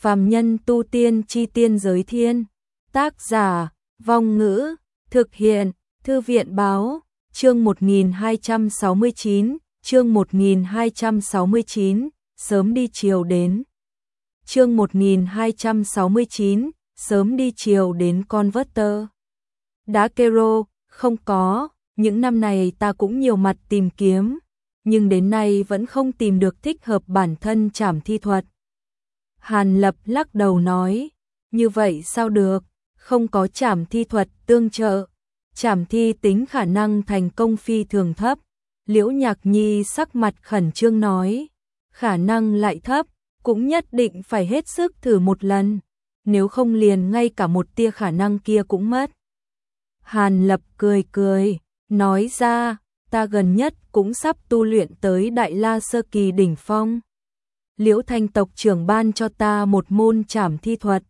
Phàm nhân tu tiên chi tiên giới thiên. Tác giả, Vong Ngữ, thực hiện, Thư viện báo, chương 1269, chương 1269, sớm đi chiều đến. Chương 1269, sớm đi chiều đến Converter. Đá Kero, không có, những năm này ta cũng nhiều mặt tìm kiếm, nhưng đến nay vẫn không tìm được thích hợp bản thân trảm thi thuật. Hàn Lập lắc đầu nói, như vậy sao được, không có trảm thi thuật tương trợ, trảm thi tính khả năng thành công phi thường thấp. Liễu Nhạc Nhi sắc mặt khẩn trương nói, khả năng lại thấp, cũng nhất định phải hết sức thử một lần, nếu không liền ngay cả một tia khả năng kia cũng mất. Hàn Lập cười cười, nói ra, ta gần nhất cũng sắp tu luyện tới Đại La Sơ Kỳ đỉnh phong. Liễu Thanh tộc trưởng ban cho ta một môn trảm thi thuật,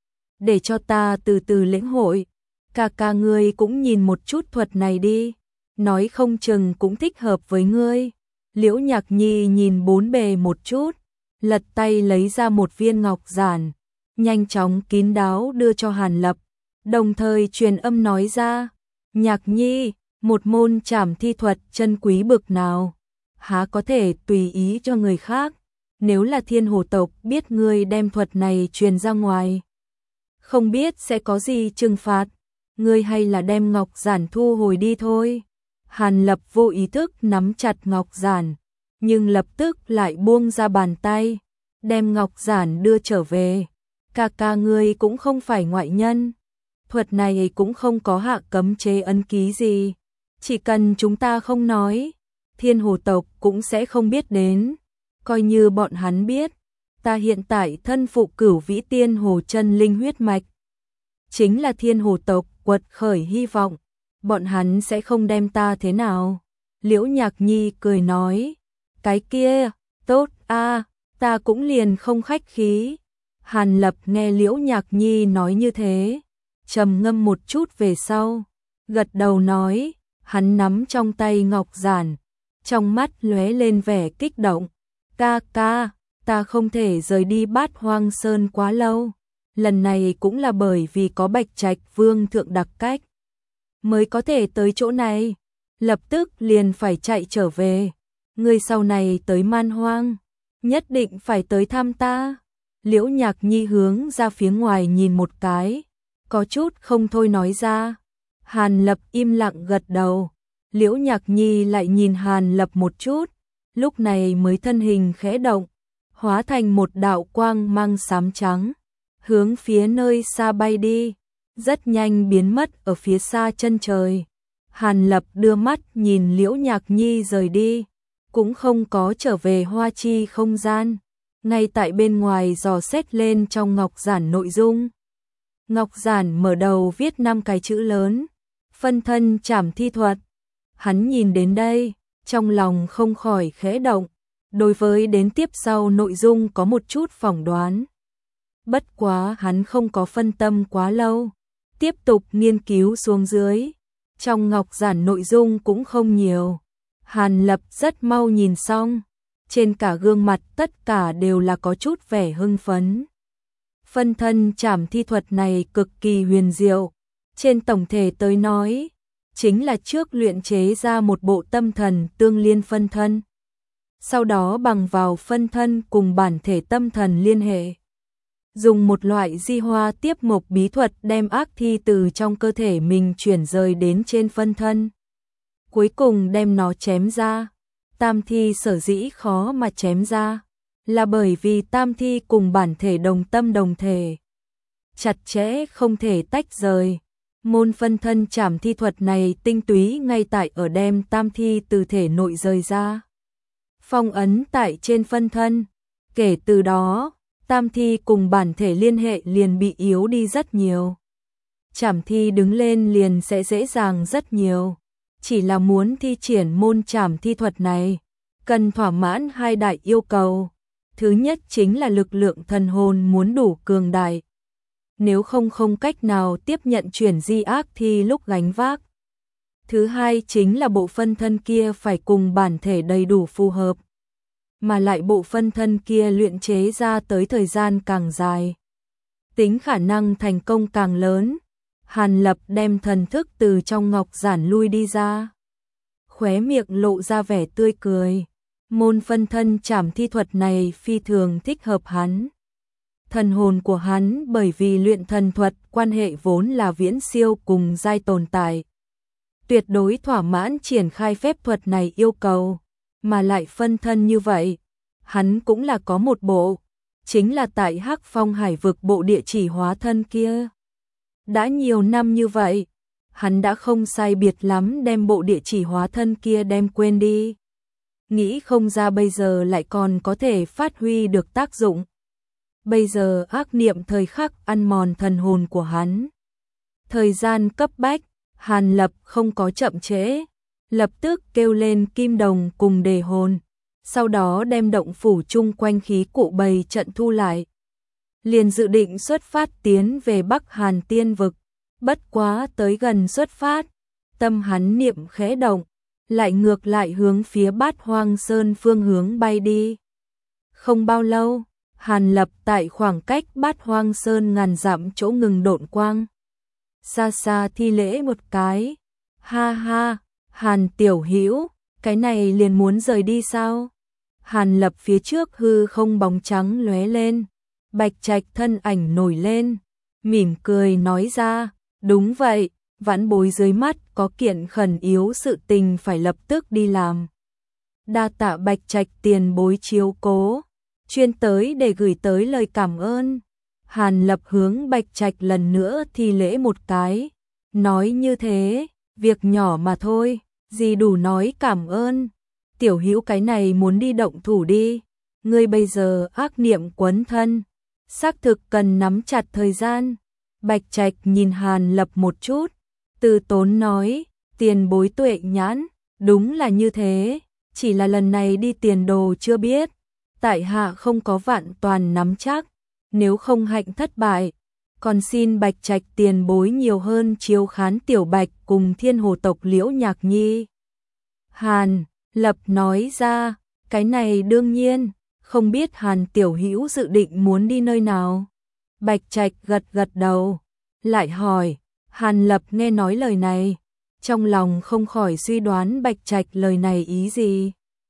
để cho ta từ từ lĩnh hội. Ca ngươi cũng nhìn một chút thuật này đi, nói không chừng cũng thích hợp với ngươi. Liễu Nhạc Nhi nhìn bốn bề một chút, lật tay lấy ra một viên ngọc giản, nhanh chóng kín đáo đưa cho Hàn Lập, đồng thời truyền âm nói ra, Nhạc Nhi, một môn trảm thi thuật chân quý bực nào, há có thể tùy ý cho người khác, nếu là Thiên Hồ tộc biết ngươi đem thuật này truyền ra ngoài, không biết sẽ có gì trừng phạt, ngươi hay là đem ngọc giản thu hồi đi thôi. Hàn Lập vô ý thức nắm chặt ngọc giản, nhưng lập tức lại buông ra bàn tay, đem ngọc giản đưa trở về. Ca ngươi cũng không phải ngoại nhân, thuật này cũng không có hạ cấm chế ấn ký gì, chỉ cần chúng ta không nói, Thiên Hồ tộc cũng sẽ không biết đến, coi như bọn hắn biết, ta hiện tại thân phụ Cửu Vĩ Tiên Hồ chân linh huyết mạch, chính là Thiên Hồ tộc quật khởi hy vọng, bọn hắn sẽ không đem ta thế nào. Liễu Nhạc Nhi cười nói, cái kia, tốt a, ta cũng liền không khách khí. Hàn Lập nghe Liễu Nhạc Nhi nói như thế, trầm ngâm một chút về sau, gật đầu nói, hắn nắm trong tay ngọc giản, trong mắt lóe lên vẻ kích động, ca, ta không thể rời đi Bát Hoang Sơn quá lâu, lần này cũng là bởi vì có Bạch Trạch Vương thượng đặc cách, mới có thể tới chỗ này, lập tức liền phải chạy trở về, ngươi sau này tới Man Hoang, nhất định phải tới thăm ta. Liễu Nhạc Nhi hướng ra phía ngoài nhìn một cái, có chút không thôi nói ra. Hàn Lập im lặng gật đầu, Liễu Nhạc Nhi lại nhìn Hàn Lập một chút, lúc này mới thân hình khẽ động, hóa thành một đạo quang mang xám trắng, hướng phía nơi xa bay đi, rất nhanh biến mất ở phía xa chân trời. Hàn Lập đưa mắt nhìn Liễu Nhạc Nhi rời đi, cũng không có trở về Hoa Chi không gian, ngay tại bên ngoài dò xét lên trong ngọc giản nội dung. Ngọc giản mở đầu viết 5 cái chữ lớn, phân thân trảm thi thuật. Hắn nhìn đến đây, trong lòng không khỏi khẽ động, đối với đến tiếp sau nội dung có một chút phỏng đoán. Bất quá hắn không có phân tâm quá lâu, tiếp tục nghiên cứu xuống dưới. Trong ngọc giản nội dung cũng không nhiều, Hàn Lập rất mau nhìn xong, trên cả gương mặt tất cả đều là có chút vẻ hưng phấn. Phân thân trảm thi thuật này cực kỳ huyền diệu, trên tổng thể tới nói, chính là trước luyện chế ra một bộ tâm thần tương liên phân thân. Sau đó bằng vào phân thân cùng bản thể tâm thần liên hệ. Dùng một loại di hoa tiếp mộc bí thuật đem ác thi từ trong cơ thể mình chuyển rời đến trên phân thân. Cuối cùng đem nó chém ra. Tam thi sở dĩ khó mà chém ra, là bởi vì tam thi cùng bản thể đồng tâm đồng thể, chặt chẽ không thể tách rời. Môn phân thân trảm thi thuật này tinh túy ngay tại ở đem tam thi từ thể nội rời ra, phong ấn tại trên phân thân. Kể từ đó, tam thi cùng bản thể liên hệ liền bị yếu đi rất nhiều. Trảm thi đứng lên liền sẽ dễ dàng rất nhiều. Chỉ là muốn thi triển môn trảm thi thuật này, cần thỏa mãn 2 đại yêu cầu. Thứ nhất chính là lực lượng thần hồn muốn đủ cường đại. Nếu không cách nào tiếp nhận chuyển di ác thi lúc gánh vác. Thứ hai chính là bộ phân thân kia phải cùng bản thể đầy đủ phù hợp. mà lại bộ phân thân kia luyện chế ra tới thời gian càng dài, tính khả năng thành công càng lớn. Hàn Lập đem thần thức từ trong ngọc giản lui đi ra, khóe miệng lộ ra vẻ tươi cười. Môn phân thân trảm thi thuật này phi thường thích hợp hắn. Thần hồn của hắn bởi vì luyện thần thuật quan hệ vốn là viễn siêu cùng giai tồn tại, tuyệt đối thỏa mãn triển khai phép thuật này yêu cầu, mà lại phân thân như vậy, hắn cũng là có một bộ, chính là tại Hắc Phong Hải vực bộ địa chỉ hóa thân kia. Đã nhiều năm như vậy, hắn đã không sai biệt lắm đem bộ địa chỉ hóa thân kia đem quên đi. Nghĩ không ra bây giờ lại còn có thể phát huy được tác dụng. Bây giờ ác niệm thời khắc ăn mòn thần hồn của hắn. Thời gian cấp bách, Hàn Lập không có chậm trễ, lập tức kêu lên kim đồng cùng đề hồn, sau đó đem động phủ chung quanh khí cụ bày trận thu lại. Liền dự định xuất phát tiến về Bắc Hàn Tiên vực, bất quá tới gần xuất phát, tâm hắn niệm khẽ động, lại ngược lại hướng phía Bát Hoang Sơn phương hướng bay đi. Không bao lâu, Hàn Lập tại khoảng cách Bát Hoang Sơn ngàn dặm chỗ ngừng độn quang. Xa xa thi lễ một cái, ha ha, Hàn tiểu hữu, cái này liền muốn rời đi sao? Hàn Lập phía trước hư không bóng trắng lóe lên, Bạch Trạch thân ảnh nổi lên, mỉm cười nói ra, đúng vậy, vãn bối dưới mắt có kiện khẩn yếu sự tình phải lập tức đi làm. Đa tạ Bạch Trạch tiền bối chiếu cố, chuyên tới để gửi tới lời cảm ơn. Hàn Lập hướng Bạch Trạch lần nữa thi lễ một cái, nói như thế, việc nhỏ mà thôi, gì đủ nói cảm ơn. Tiểu hữu cái này muốn đi động thủ đi, ngươi bây giờ ác niệm quấn thân, xác thực cần nắm chặt thời gian. Bạch Trạch nhìn Hàn Lập một chút, từ tốn nói, tiền bối tuệ nhãn, đúng là như thế, chỉ là lần này đi tiền đồ chưa biết, tại hạ không có vạn toàn nắm chắc, nếu không hạnh thất bại, còn xin Bạch Trạch tiền bối nhiều hơn chiếu khán Tiểu Bạch cùng Thiên Hồ tộc Liễu Nhạc Nhi. Hàn Lập nói ra, cái này đương nhiên, không biết Hàn tiểu hữu dự định muốn đi nơi nào. Bạch Trạch gật gật đầu, lại hỏi, Hàn Lập nghe nói lời này, trong lòng không khỏi suy đoán Bạch Trạch lời này ý gì.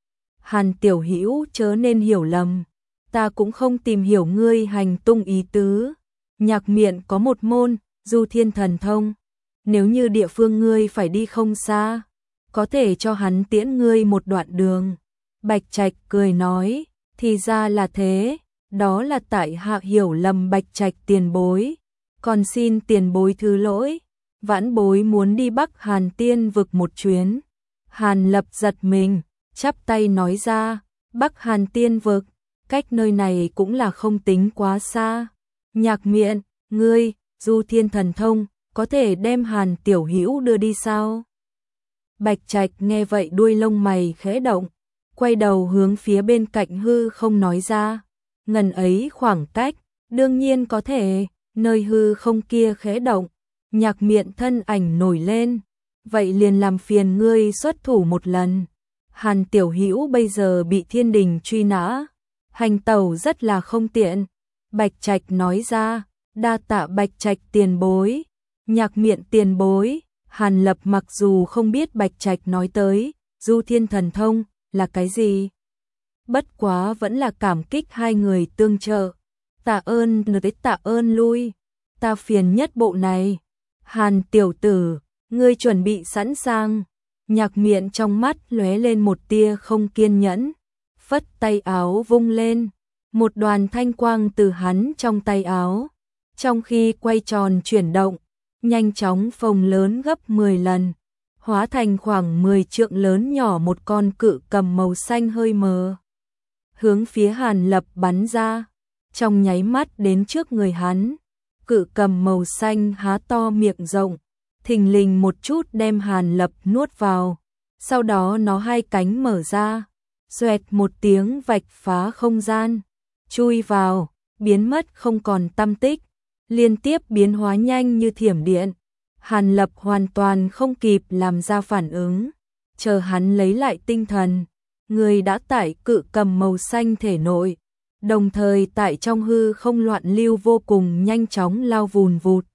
Hàn tiểu hữu chớ nên hiểu lầm, ta cũng không tìm hiểu ngươi hành tung ý tứ. Nhạc Miện có một môn, Du Thiên Thần Thông, nếu như địa phương ngươi phải đi không xa, có thể cho hắn tiễn ngươi một đoạn đường. Bạch Trạch cười nói, thì ra là thế, đó là tại hạ hiểu lầm Bạch Trạch tiền bối, còn xin tiền bối thứ lỗi, vãn bối muốn đi Bắc Hàn Tiên vực một chuyến. Hàn Lập giật mình, chắp tay nói ra, Bắc Hàn Tiên vực, cách nơi này cũng là không tính quá xa. Nhạc Miện, ngươi, Du Thiên Thần Thông, có thể đem Hàn tiểu hữu đưa đi sao? Bạch Trạch nghe vậy đuôi lông mày khẽ động, quay đầu hướng phía bên cạnh hư không nói ra, ngần ấy khoảng cách, đương nhiên có thể. Nơi hư không kia khẽ động, Nhạc Miện thân ảnh nổi lên, vậy liền làm phiền ngươi xuất thủ một lần. Hàn tiểu hữu bây giờ bị thiên đình truy nã, hành tẩu rất là không tiện. Bạch Trạch nói ra, đa tạ Bạch Trạch tiền bối. Nhạc Miện tiền bối, Hàn Lập mặc dù không biết Bạch Trạch nói tới Du Thiên Thần Thông là cái gì, bất quá vẫn là cảm kích hai người tương trợ. Tạ ơn tới tạ ơn lui, ta phiền nhất bộ này. Hàn tiểu tử, ngươi chuẩn bị sẵn sàng. Nhạc Miện trong mắt lóe lên một tia không kiên nhẫn, phất tay áo vung lên, một đoàn thanh quang từ hắn trong tay áo, trong khi quay tròn chuyển động, nhanh chóng phồng lớn gấp 10 lần, hóa thành khoảng 10 trượng lớn nhỏ một con cự cầm màu xanh hơi mờ, hướng phía Hàn Lập bắn ra. Trong nháy mắt đến trước người hắn, cự cầm màu xanh há to miệng rộng, thình lình một chút đem Hàn Lập nuốt vào, sau đó nó hai cánh mở ra, xoẹt một tiếng vạch phá không gian, chui vào, biến mất không còn tăm tích, liên tiếp biến hóa nhanh như thiểm điện. Hàn Lập hoàn toàn không kịp làm ra phản ứng, chờ hắn lấy lại tinh thần, người đã tải cự cầm màu xanh thể nội, đồng thời tại trong hư không loạn lưu vô cùng nhanh chóng lao vùn vụt.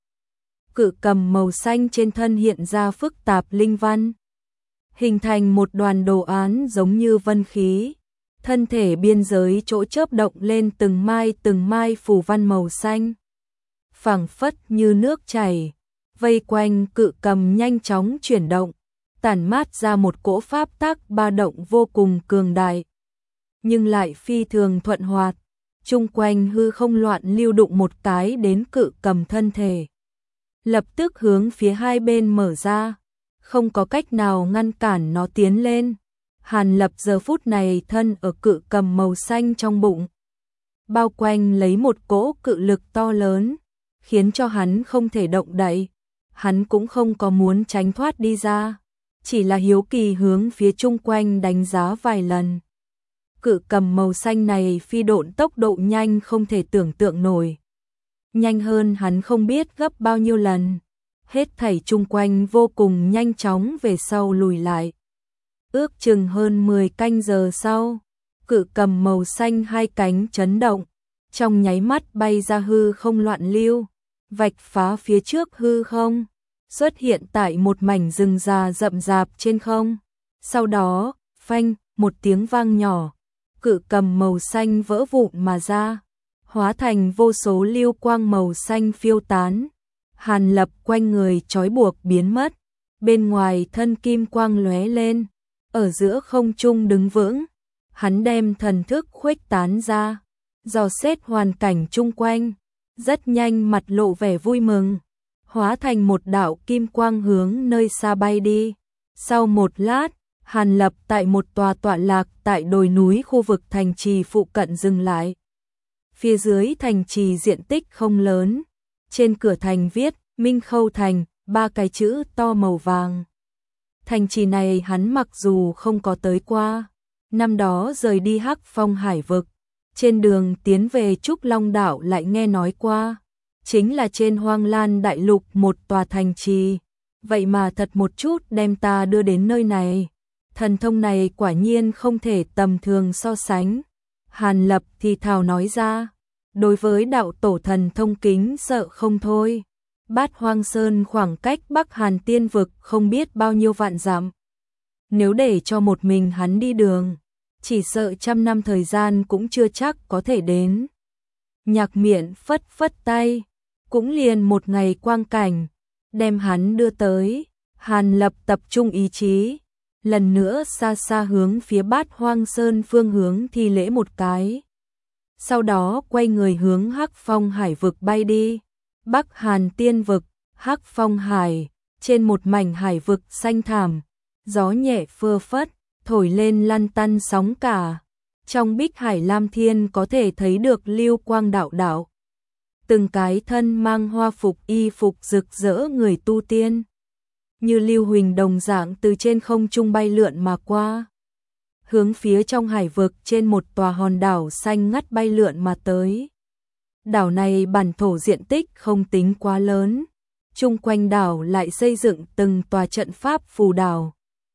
Cự cầm màu xanh trên thân hiện ra phức tạp linh văn, hình thành một đoàn đồ án giống như vân khí. Thân thể biên giới chỗ chớp động lên từng mai phù văn màu xanh, phảng phất như nước chảy, vây quanh cự cầm nhanh chóng chuyển động, tản mát ra một cỗ pháp tắc ba động vô cùng cường đại, nhưng lại phi thường thuận hoạt. Chung quanh hư không loạn lưu đụng một cái đến cự cầm thân thể, lập tức hướng phía hai bên mở ra, không có cách nào ngăn cản nó tiến lên. Hàn Lập giờ phút này thân ở cự cầm màu xanh trong bụng, bao quanh lấy một cỗ cự lực to lớn, khiến cho hắn không thể động đậy. Hắn cũng không có muốn tránh thoát đi ra, chỉ là hiếu kỳ hướng phía chung quanh đánh giá vài lần. Cự cầm màu xanh này phi độn tốc độ nhanh không thể tưởng tượng nổi, nhanh hơn hắn không biết gấp bao nhiêu lần. Hết thảy chung quanh vô cùng nhanh chóng về sau lùi lại. Ước chừng hơn 10 canh giờ sau, cự cầm màu xanh hai cánh chấn động, trong nháy mắt bay ra hư không loạn lưu, vạch phá phía trước hư không, xuất hiện tại một mảnh rừng già rậm rạp trên không. Sau đó, phanh, một tiếng vang nhỏ, cự cầm màu xanh vỡ vụn mà ra, hóa thành vô số lưu quang màu xanh phiêu tán. Hàn Lập quanh người trói buộc biến mất, bên ngoài thân kim quang lóe lên, ở giữa không trung đứng vững. Hắn đem thần thức khuếch tán ra, dò xét hoàn cảnh chung quanh, rất nhanh mặt lộ vẻ vui mừng, hóa thành một đạo kim quang hướng nơi xa bay đi. Sau một lát, Hàn Lập tại một tòa tọa lạc tại đồi núi khu vực thành trì phụ cận dừng lại. Phía dưới thành trì diện tích không lớn, trên cửa thành viết Minh Khâu Thành, 3 cái chữ to màu vàng. Thành trì này hắn mặc dù không có tới qua, năm đó rời đi Hắc Phong Hải vực, trên đường tiến về Trúc Long đảo lại nghe nói qua, chính là trên Hoang Lan đại lục một tòa thành trì, vậy mà thật một chút đem ta đưa đến nơi này. Thần thông này quả nhiên không thể tầm thường so sánh. Hàn Lập thì thào nói ra, đối với đạo tổ thần thông kính sợ không thôi. Bát Hoang Sơn khoảng cách Bắc Hàn Tiên vực không biết bao nhiêu vạn dặm. Nếu để cho một mình hắn đi đường, chỉ sợ trăm năm thời gian cũng chưa chắc có thể đến. Nhạc Miện phất phất tay, cũng liền một ngày quang cảnh, đem hắn đưa tới. Hàn Lập tập trung ý chí, lần nữa xa xa hướng phía Bát Hoang Sơn phương hướng thi lễ một cái. Sau đó quay người hướng Hắc Phong Hải vực bay đi. Bắc Hàn Tiên vực, Hắc Phong Hải, trên một mảnh hải vực xanh thảm, gió nhẹ phơ phất, thổi lên lăn tăn sóng cả. Trong Bích Hải Lam Thiên có thể thấy được lưu quang đạo đạo. Từng cái thân mang hoa phục y phục rực rỡ người tu tiên, như lưu huỳnh đồng dạng từ trên không trung bay lượn mà qua, hướng phía trong hải vực trên một tòa hòn đảo xanh ngắt bay lượn mà tới. Đảo này bản thổ diện tích không tính quá lớn, chung quanh đảo lại xây dựng từng tòa trận pháp phù đảo,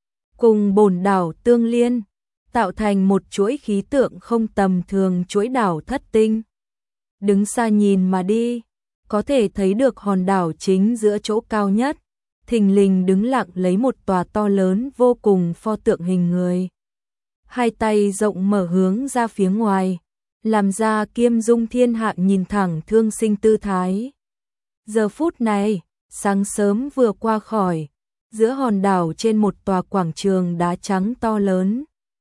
cùng bồn đảo tương liên, tạo thành một chuỗi khí tượng không tầm thường, chuỗi đảo thất tinh. Đứng xa nhìn mà đi, có thể thấy được hòn đảo chính giữa chỗ cao nhất, thình lình đứng lặng lấy một tòa to lớn vô cùng pho tượng hình người. Hai tay rộng mở hướng ra phía ngoài, làm ra kiêm dung thiên hạ nhìn thẳng thương sinh tư thái. Giờ phút này, sáng sớm vừa qua khỏi, giữa hòn đảo trên một tòa quảng trường đá trắng to lớn,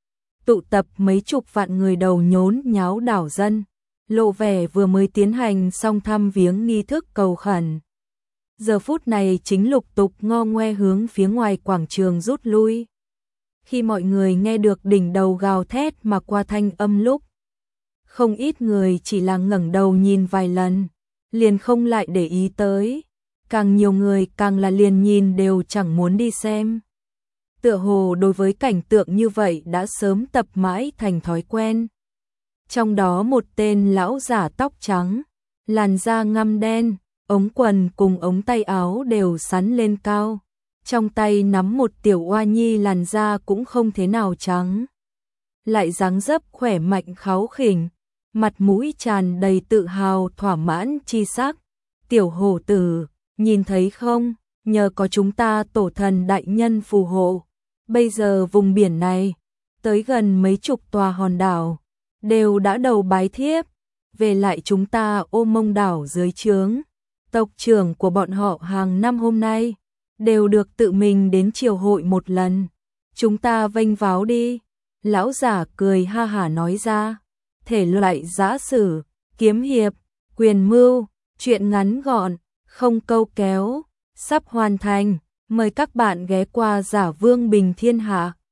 tụ tập mấy chục vạn người đầu nhốn nháo đảo dân, lộ vẻ vừa mới tiến hành xong thăm viếng nghi thức cầu khẩn. Giờ phút này chính lục tục ngo ngoe hướng phía ngoài quảng trường rút lui. Khi mọi người nghe được đỉnh đầu gào thét mà qua thanh âm lúc, không ít người chỉ là ngẩng đầu nhìn vài lần, liền không lại để ý tới. Càng nhiều người càng là liền nhìn đều chẳng muốn đi xem. Tựa hồ đối với cảnh tượng như vậy đã sớm tập mãi thành thói quen. Trong đó một tên lão giả tóc trắng, làn da ngăm đen, ống quần cùng ống tay áo đều sắn lên cao, trong tay nắm một tiểu oa nhi làn da cũng không thế nào trắng. lại dáng dấp khỏe mạnh kháu khỉnh, mặt mũi tràn đầy tự hào thỏa mãn chi sắc. Tiểu hổ tử, nhìn thấy không, nhờ có chúng ta tổ thần đại nhân phù hộ, bây giờ vùng biển này, tới gần mấy chục tòa hòn đảo, đều đã đầu bái thiếp, về lại chúng ta Ô Mông đảo dưới trướng. Tộc trưởng của bọn họ hàng năm hôm nay, đều được tự mình đến triều hội một lần. Chúng ta vênh váo đi. Lão giả cười ha hả nói ra. Thể loại giã sử, kiếm hiệp, quyền mưu, chuyện ngắn gọn, không câu kéo, sắp hoàn thành. Mời các bạn ghé qua Giả Vương Bình Thiên Hạ.